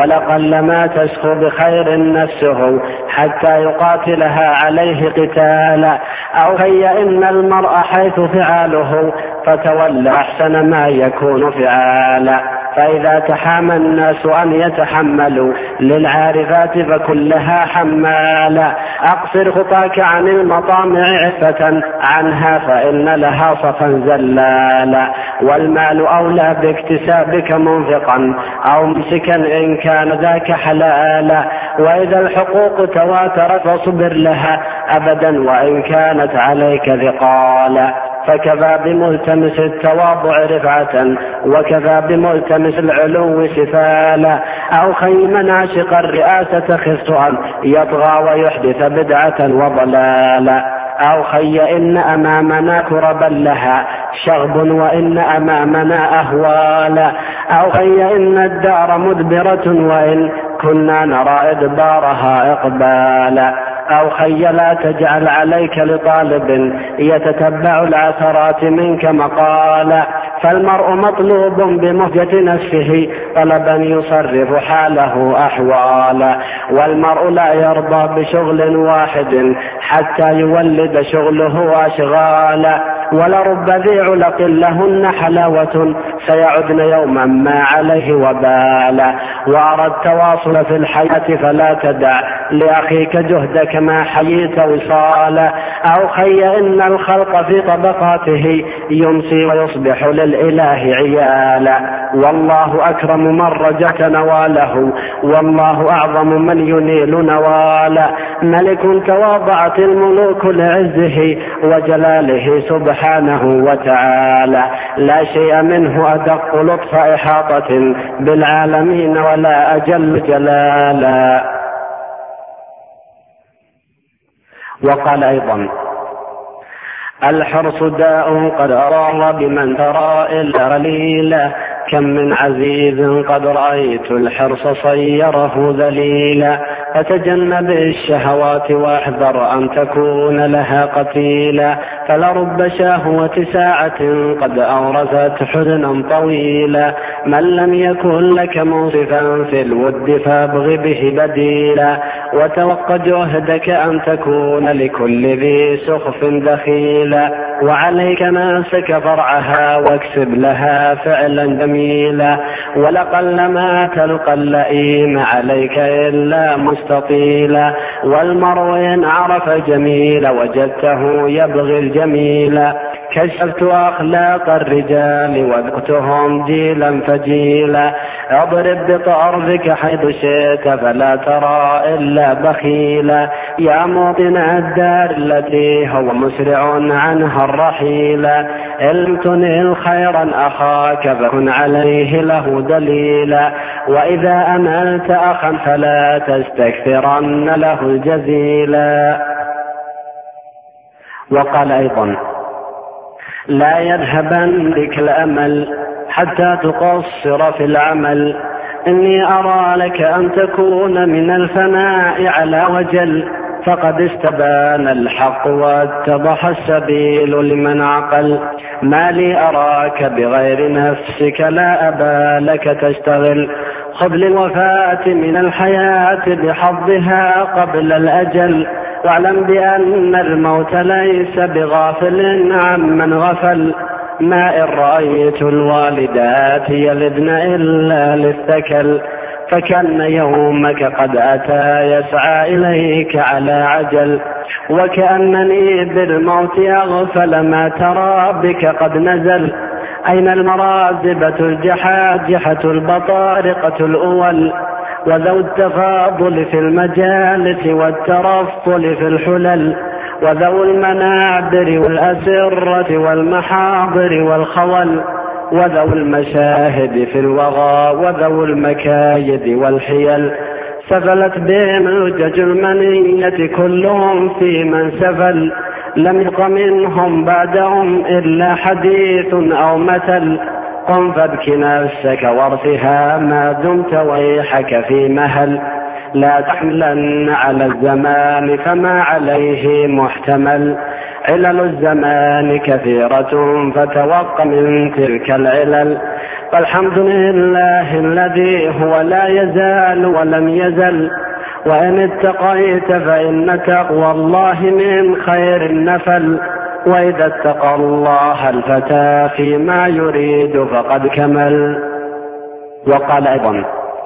ولقلما تسخو بخير نفسه حتى يقاتلها عليه قتالا. أو هي إن المرء حيث فعاله فتولى أحسن ما يكون فعالا. فإذا تحامى الناس أن يتحملوا للعارفات فكلها حمالا. أقصر خطاك عن المطامع عفة عنها فإن لها صفا زلالا. والمال أولى باكتسابك منفقا أو ممسكا إن كان ذاك حلالا. وإذا الحقوق تواترت فاصبر لها أبدا وإن كانت عليك ثقالا. فكفى بملتمس التواضع رفعة وكفى بملتمس العلو سفالا. أو خيم عاشق الرئاسة خفت أن يطغى ويحدث بدعة وضلالا. أو خي إن أمامنا كربا لها شغب وإن أمامنا أهوالا. أو خي إن الدار مدبرة وإن كنا نرى إدبارها إقبالا. أو خي لا تجعل عليك لطالب يتتبع العثرات منك مقالا. فالمرء مطلوب بمهجة نفسه طلبا يصرف حاله أحوالا. والمرء لا يرضى بشغل واحد حتى يولد شغله أشغالا. ولرب ذي علق لهن حلاوة سيعدن يوما ما عليه وبالا. وأرى التواصل في الحياة فلا تدع لأخيك جهدك ما حييت وصالا. أو خي إن الخلق في طبقاته يمسي ويصبح للإله عيالا. والله أكرم من رجت نواله والله أعظم من ينيل نوالا. ملك تواضعت الملوك لعزه وجلاله سبحانه وتعالى. لا شيء منه أدق لطف إحاطة بالعالمين ولا أجل جلالا. وقال أيضا الحرص داء قد أضر بمن ترى إلا قليلا. كم من عزيز قد رأيت الحرص صيره ذليلا فتجنب الشهوات واحذر أن تكون لها قتيلا فلرب شهوة ساعة قد أورثت حزنا طويلا من لم يكن لك موصفا في الود فابغ به بديلا وتوق جهدك أن تكون لكل ذي سخف دخيلا وعليك ناسك فرعها واكسب لها فعلا جميلا ولقل ما تلقى اللئيم عليك إلا مستطيلا والمرء إن عرف جميل وجدته يبغي الجميل كشفت أخلاق الرجال وذقتهم جيلا فجيلا اضرب بطرفك حيث شئت فلا ترى إلا بخيلا يا موطن الدار التي هو مسرع عنها الرحيلا إن تنل خيرا أخاك فكن عليه له دليلا وإذا أملت أخا فلا تستكثرن له الجزيلا. وقال أيضا لا يذهبن بك الأمل حتى تقصر في العمل إني أرى لك أن تكون من الفناء على وجل فقد استبان الحق واتضح السبيل لمن عقل ما لي أراك بغير نفسك لا أبا لك تشتغل خذ للوفاة من الحياة بحظها قبل الأجل واعلم بأن الموت ليس بغافل عمن غفل ما إن رأيت الوالدات يلدن إلا للثكل فكان يومك قد أتى يسعى إليك على عجل وكأنني بالموت أغفل ما ترى بك قد نزل أين المرازبة الجحاجحة البطارقة الأول وذو التفاضل في المجالس والترفل في الحلل وذو المنابر والأسرة والمحاضر والخول وذو المشاهد في الوغى وذو المكايد والحيل سفلت بهم الجج المنية كلهم في من سفل لم يبق منهم بعدهم إلا حديث أو مثل قم فابك نفسك وارثها ما دمت ويحك في مهل لا تحملن على الزمان فما عليه محتمل علل الزمان كثيرة فتوق من تلك العلل فالحمد لله الذي هو لا يزال ولم يزل وإن اتقيت فإن تقوى الله من خير النفل وإذا اتقى الله الفتى فيما يريد فقد كمل. وقال أيضا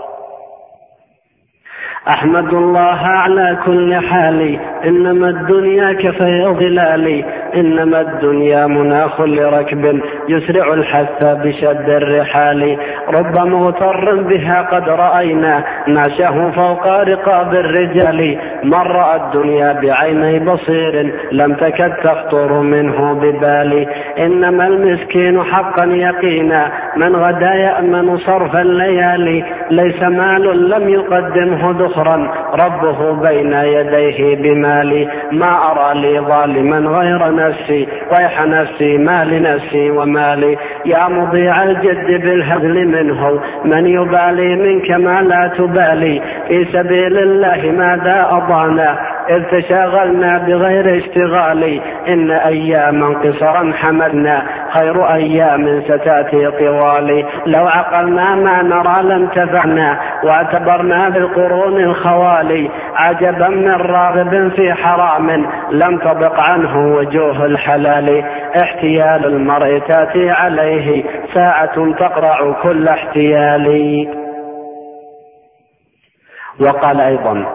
أحمد الله على كل حال إنما الدنيا كفي ظلالي إنما الدنيا مناخ لركب يسرع الحث بشد الرحال رب مغتر بها قد رأينا نعشه فوق رقاب الرجال من رأى الدنيا بعيني بصير لم تكد تخطر منه ببالي إنما المسكين حقا يقينا من غدا يأمن صرف الليالي ليس مال لم يقدمه ذخرا ربه بين يديه بمالي ما أرى لي ظالما غير نفسي ويح نفسي ما لنفسي ومالي يا مضيع الجد بالهزل منه من يبالي منك ما لا تبالي في سبيل الله ماذا أضعنا إذ تشاغلنا بغير اشتغال إن أياما قصرا حملنا خير أيام ستأتي طوالي لو عقلنا ما نرى لم تفعنا واعتبرنا بالقرون الخوالي عجبا من راغب في حرام لم تضق عنه وجوه الحلال احتيال المرء تأتي عليه ساعة تقرع كل احتيال. وقال أيضا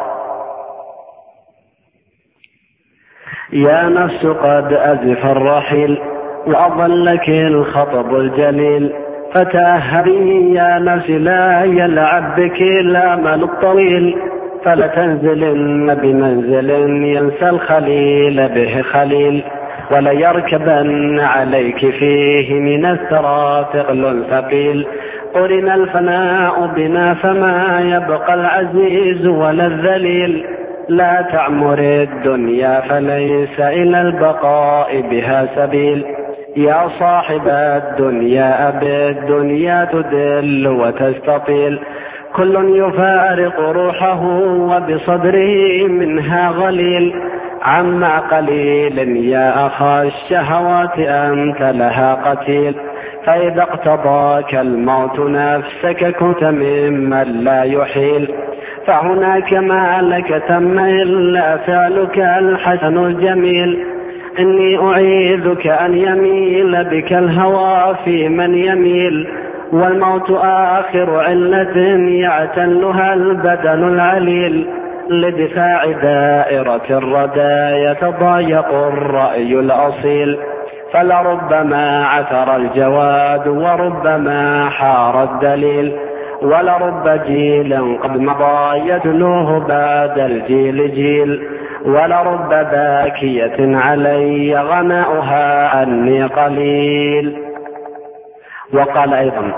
يا نفس قد أزف الرحيل وأضلك الخطب الجليل فتأهبي يا نفس لا يلعب بك الأمل الطويل فلتنزلن بمنزل ينسى الخليل به خليل وليركبن عليك فيه من الثرى ثقل ثقيل قرن الفناء بنا فما يبقى العزيز ولا الذليل لا تعمر الدنيا فليس إلى البقاء بها سبيل يا صاحب الدنيا بالدنيا تدل وتستطيل، كل يفارق روحه وبصدره منها غليل، عما قليل يا أخا الشهوات أنت لها قتيل، فإذا اقتضاك الموت نفسك كنت ممن لا يحيل، فهناك ما لك تم إلا فعلك الحسن الجميل، إني أعيذك أن يميل بك الهوى في من يميل، والموت آخر علة يعتلها البدن العليل، لدفاع دائرة الردى يتضايق الرأي الأصيل، فلربما عثر الجواد وربما حار الدليل، ولرب جيل قد مضى يدلوه بعد الجيل جيل، ولرب باكية علي غناؤها أني قليل. وقال أيضا: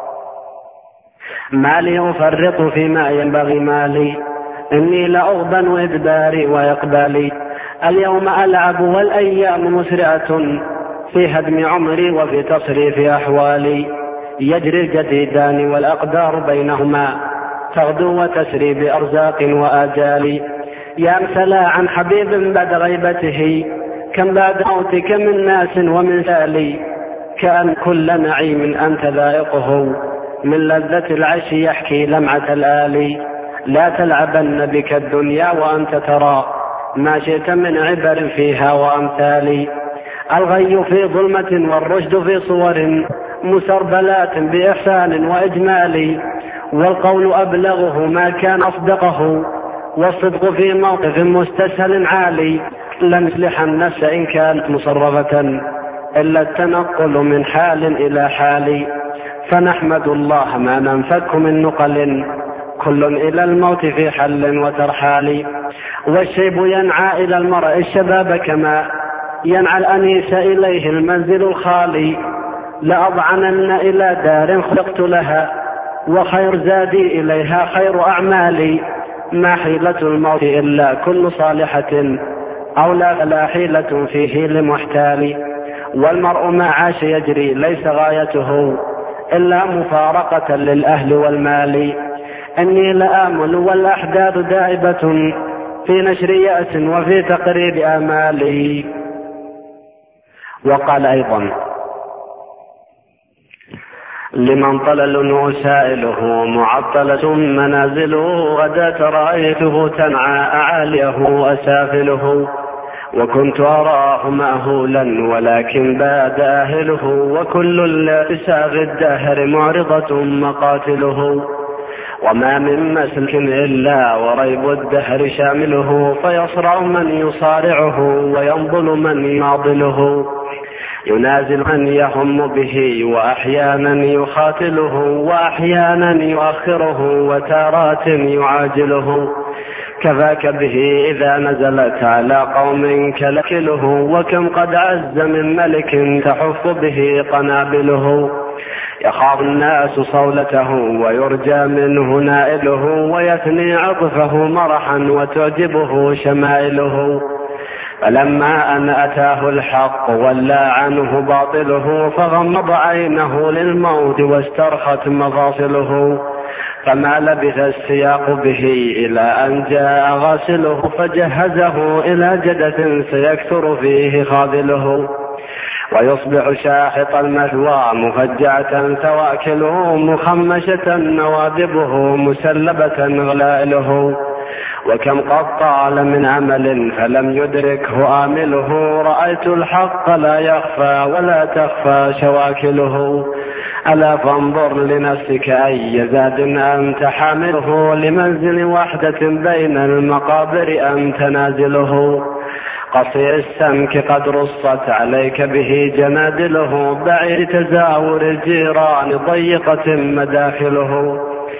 ما لي أفرط فيما ينبغي مالي، إني لأغبن إدباري وإقبالي، اليوم ألعب والأيام مسرعة في هدم عمري وفي تصريف أحوالي، يجري الجديدان والأقدار بينهما تغدو وتسري بأرزاق وآجال، يا امتلا عن حبيب بعد غيبته، كم بعد موتك من ناس ومن سالي، كأن كل نعيم أنت ذائقه من لذة العيش يحكي لمعة الآلي، لا تلعبن بك الدنيا وأنت ترى ما شئت من عبر فيها وأمثالي، الغي في ظلمة والرشد في صور مسربلات بإحسان وإجمال، والقول أبلغه ما كان أصدقه، والصدق في موقف مستسهل عالي، لم يصلح النفس إن كانت مصرفة إلا التنقل من حال إلى حال، فنحمد الله ما ننفك من نقل كل إلى الموت في حل وترحال، والشيب ينعى إلى المرء الشباب كما ينعى الأنيس إليه المنزل الخالي، لأضعنن إلى دار خلقت لها وخير زادي إليها خير أعمالي، ما حيلة الموت إلا كل صالحة أو لا فلا حيلة فيه لمحتال، والمرء ما عاش يجري ليس غايته إلا مفارقة للأهل والمال، إني لآمل والأحداث دائبة في نشر يأس وفي تقريب آمالي. وقال أيضا: لمن طلل وسائله معطلة منازله، غداة رأيته تنعى أعاليه أسافله، وكنت أراه مأهولا ولكن باد آهله، وكل لاتساغ الدهر معرضة مقاتله، وما من مسلك إلا وريب الدهر شامله، فيصرع من يصارعه وينضل من يناضله، ينازل من يهم به وأحيانا يخاتله، وأحيانا يؤخره وتارات يعاجله، كفاك به إذا نزلت على قوم كلكله، وكم قد عز من ملك تحف به قنابله، يخاف الناس صولته ويرجى منه نائله، ويثني عطفه مرحا وتعجبه شمائله، فلما أن أتاه الحق ولى عنه باطله، فغمض عينه للموت واسترخت مفاصله، فما لبث السياق به إلى أن جاء غاسله، فجهزه إلى جدث سيكثر فيه خاذله، ويصبح شاحط المثوى مفجعة ثواكله، مخمشة نوادبه مسلبة غلائله، وكم قد طال من عمل فلم يدركه آمله، رأيت الحق لا يخفى ولا تخفى شواكله، ألا فانظر لنفسك أي زاد أنت حامله، لمنزل وحدة بين المقابر أنت نازله، قصير السمك قد رصت عليك به جنادله، بعيد تزاور الجيران ضيقة مداخله،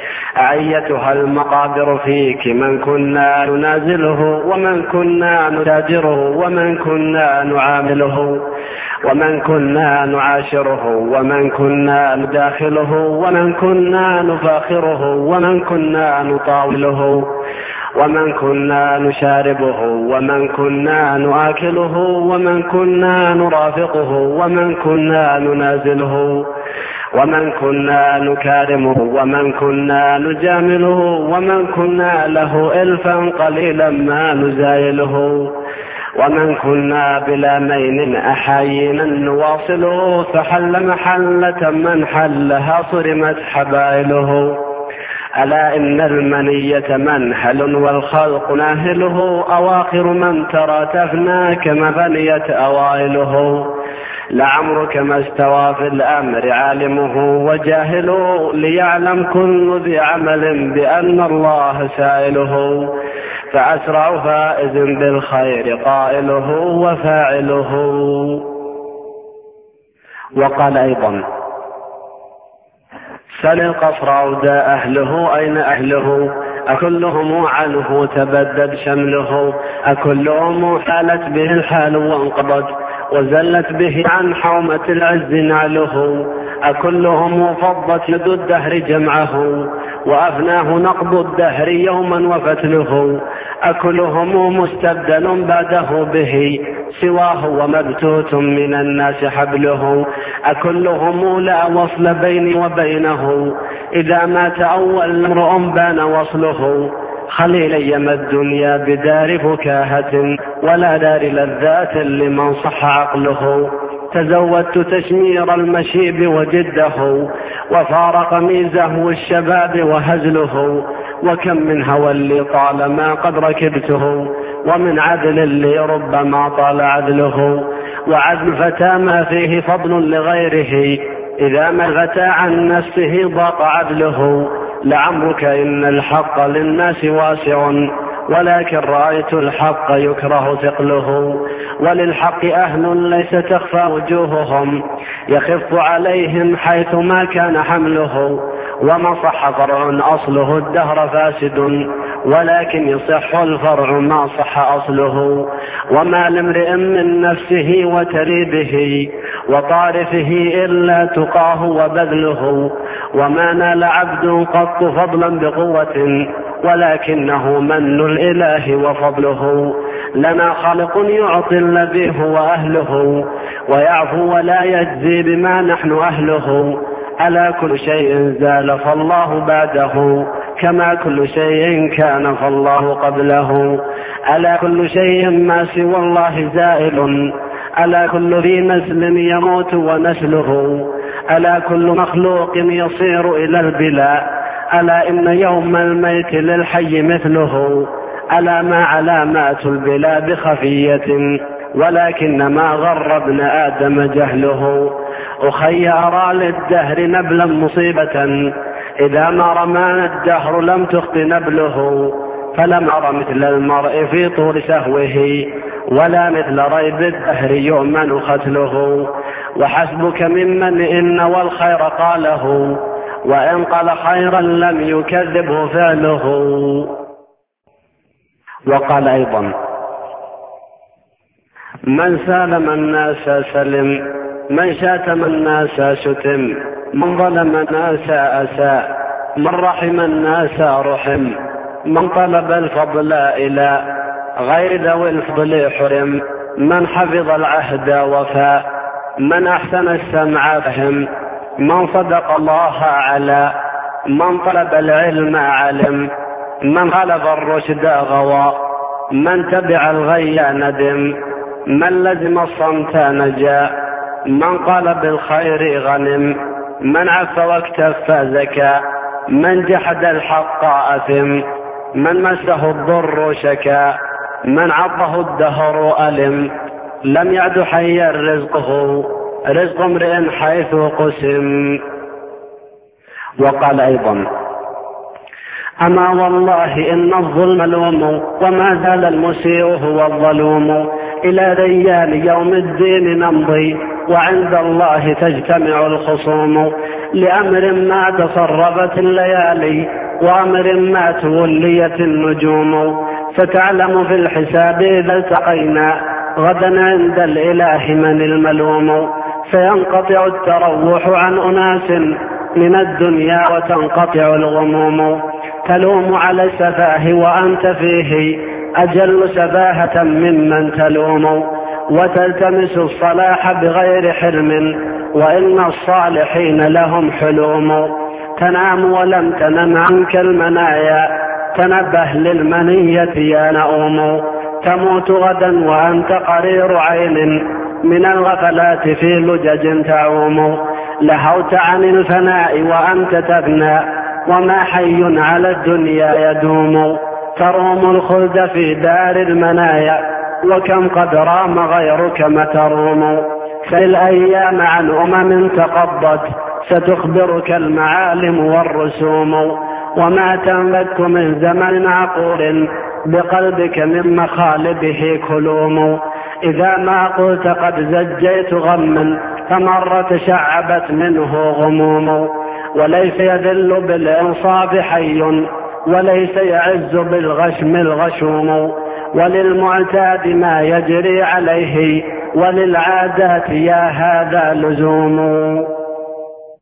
أعيتها المقابر فيك من كنا ننازله، ومن كنا نتاجره، ومن كنا نعامله، ومن كنا نعاشره، ومن كنا نداخله، ومن كنا نفاخره، ومن كنا نطاوله، ومن كنا نشاربه ومن كنا نآكله ومن كنا نرافقه ومن كنا ننازله ومن كنا نكارمه ومن كنا نجامله ومن كنا له إلفا قليلا ما نزايله ومن كنا بلا مين أحايينا نواصله فحل محلة من حلها صرمت حبائله. ألا إن المنية منحل والخلق ناهله أواخر من ترى تفنى كما فنيت أوائله. لعمرك ما استوى في الأمر عالمه وجاهله ليعلم كل ذي عمل بأن الله سائله. فأسرع فائز بالخير قائله وفاعله. وقال أيضا سل القصر عود أهله أين أهله أكلهم عنه تبدد شمله أكلهم حالت به الحال وانقضت وزلت به عن حومة العز نعله أكلهم فضت يد الدهر جمعه وأفناه نقض الدهر يوما وفتله أكلهم مستبدل بعده به سواه ومبتوت من الناس حبله أكلهم لا وصل بيني وبينه إذا مات أول امرؤ بان وصله خليلي ما الدنيا بدار فكاهة ولا دار لذات لمن صح عقله تزودت تشمير المشيب وجده وفارق ميزه الشباب وهزله وكم من هوى اللي طالما قد ركبته ومن عدل اللي ربما طال عدله وعدل فتى ما فيه فضل لغيره إذا ما غتى عن نفسه ضاق عدله لعمرك إن الحق للناس واسع ولكن رأيت الحق يكره ثقله وللحق أهل ليس تخفى وجوههم يخف عليهم حيث ما كان حمله وما صح فرع أصله الدهر فاسد ولكن يصح الفرع ما صح أصله وما لامرئ من نفسه وتريبه وطارفه إلا تقاه وبذله وما نال عبد قط فضلا بقوة ولكنه من الإله وفضله لنا خالق يعطي الذي هو أهله ويعفو ولا يجزي بما نحن أهله ألا كل شيء زال فالله بعده كما كل شيء كان فالله قبله ألا كل شيء ما سوى الله زائل ألا كل ذي نسل يموت ونسله ألا كل مخلوق يصير إلى البلاء ألا إن يوم الميت للحي مثله ألا ما علامات البلا بخفية ولكن ما غر ابن آدم جهله أخي أرى للدهر نبلا مصيبة إذا ما رمان الدهر لم تخط نبله فلم أر مثل المرء في طول سهوه ولا مثل ريب الدهر يؤمن ختله وحسبك ممن إن والخير قاله وإن قال خيرا لم يكذبه فعله. وقال أيضا من سالم الناس سلم من شاتم الناس شتم من ظلم الناس أساء من رحم الناس رحم من طلب الفضل إلى غير ذوي الفضل حرم من حفظ العهد وفاء من أحسن السمع فهم من صدق الله على من طلب العلم علم من خلف الرشد غوى من تبع الغي ندم من لزم الصمت نجا من قال بالخير غنم من عف واكتف زكا من جحد الحق أثم من مسه الضر شكا من عضه الدهر ألم لم يعد حيا رزقه رزق امرئ حيث قسم. وقال أيضا أما والله إن الظلم لوم وما زال المسيء هو الظلوم إلى ريان يوم الدين نمضي وعند الله تجتمع الخصوم لأمر ما تصرفت الليالي وأمر ما توليت النجوم فتعلم في الحساب إذا التقينا غدا عند الإله من الملوم فينقطع التروح عن أناس من الدنيا وتنقطع الغموم تلوم على السفاه وأنت فيه أجل سفاهة ممن تلوم، وتلتمس الصلاح بغير حلم وإن الصالحين لهم حلوم. تنام ولم تنم عنك المنايا تنبه للمنية يا نؤوم، تموت غدا وأنت قرير عين من الغفلات في لجج تعوم، لهوت عن الفناء وأنت تفنى وما حي على الدنيا يدوم، تروم الخلد في دار المنايا وكم قد رام غيرك ما تروم، سل الأيام عن أمم تقضت ستخبرك المعالم والرسوم، وما تنفك من زمن عقول بقلبك من مخالبه كلوم، إذا ما قلت قد زجيت غما فمر تشعبت منه غموم، وليس يذل بالإنصاف حي وليس يعز بالغشم الغشوم، وللمعتاد ما يجري عليه وللعادات يا هذا لزوم.